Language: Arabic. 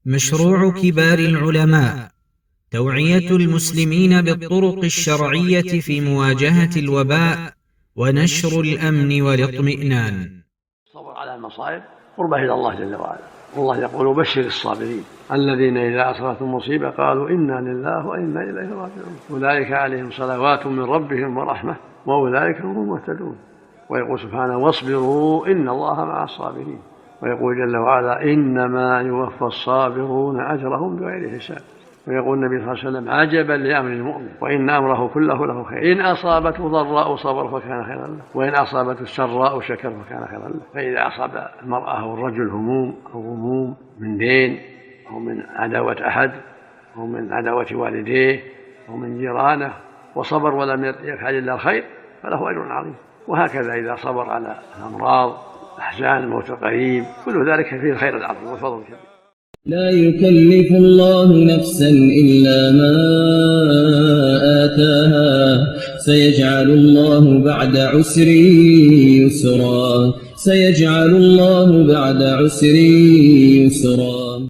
مشروع كبار العلماء توعية المسلمين بالطرق الشرعية في مواجهة الوباء ونشر الأمن والاطمئنان. الصبر على المصائب قربة إلى الله جل وعلا، والله يقول بشر الصابرين الذين إذا أصابتهم مصيبة قالوا إنا لله وإنا إليه راجعون أولئك عليهم صلوات من ربهم ورحمة وأولئك هم المهتدون. ويقول سبحانه واصبروا إن الله مع الصابرين. ويقول جل وعلا إنما يوفى الصابرون أجرهم بغير حساب. ويقول النبي صلى الله عليه وسلم عجبا لأمر المؤمن وإن أمره كله له خير إن أصابته ضراء صبر فكان خيرا له وإن أصابته سراء شكر فكان خيرا له. فإذا أصاب المرأة أو الرجل هموم أو غموم من دين أو من عداوة أحد أو من عداوة والديه أو من جيرانه وصبر ولم يفعل إلا الخير فله أجر عظيم. وهكذا إذا صبر على الأمراض أحزان الموت القريب كل ذلك فيه الخير العظيم والفضل الكبير. لا يكلف الله نفسا إلا ما آتاها سيجعل الله بعد عسر يسرا.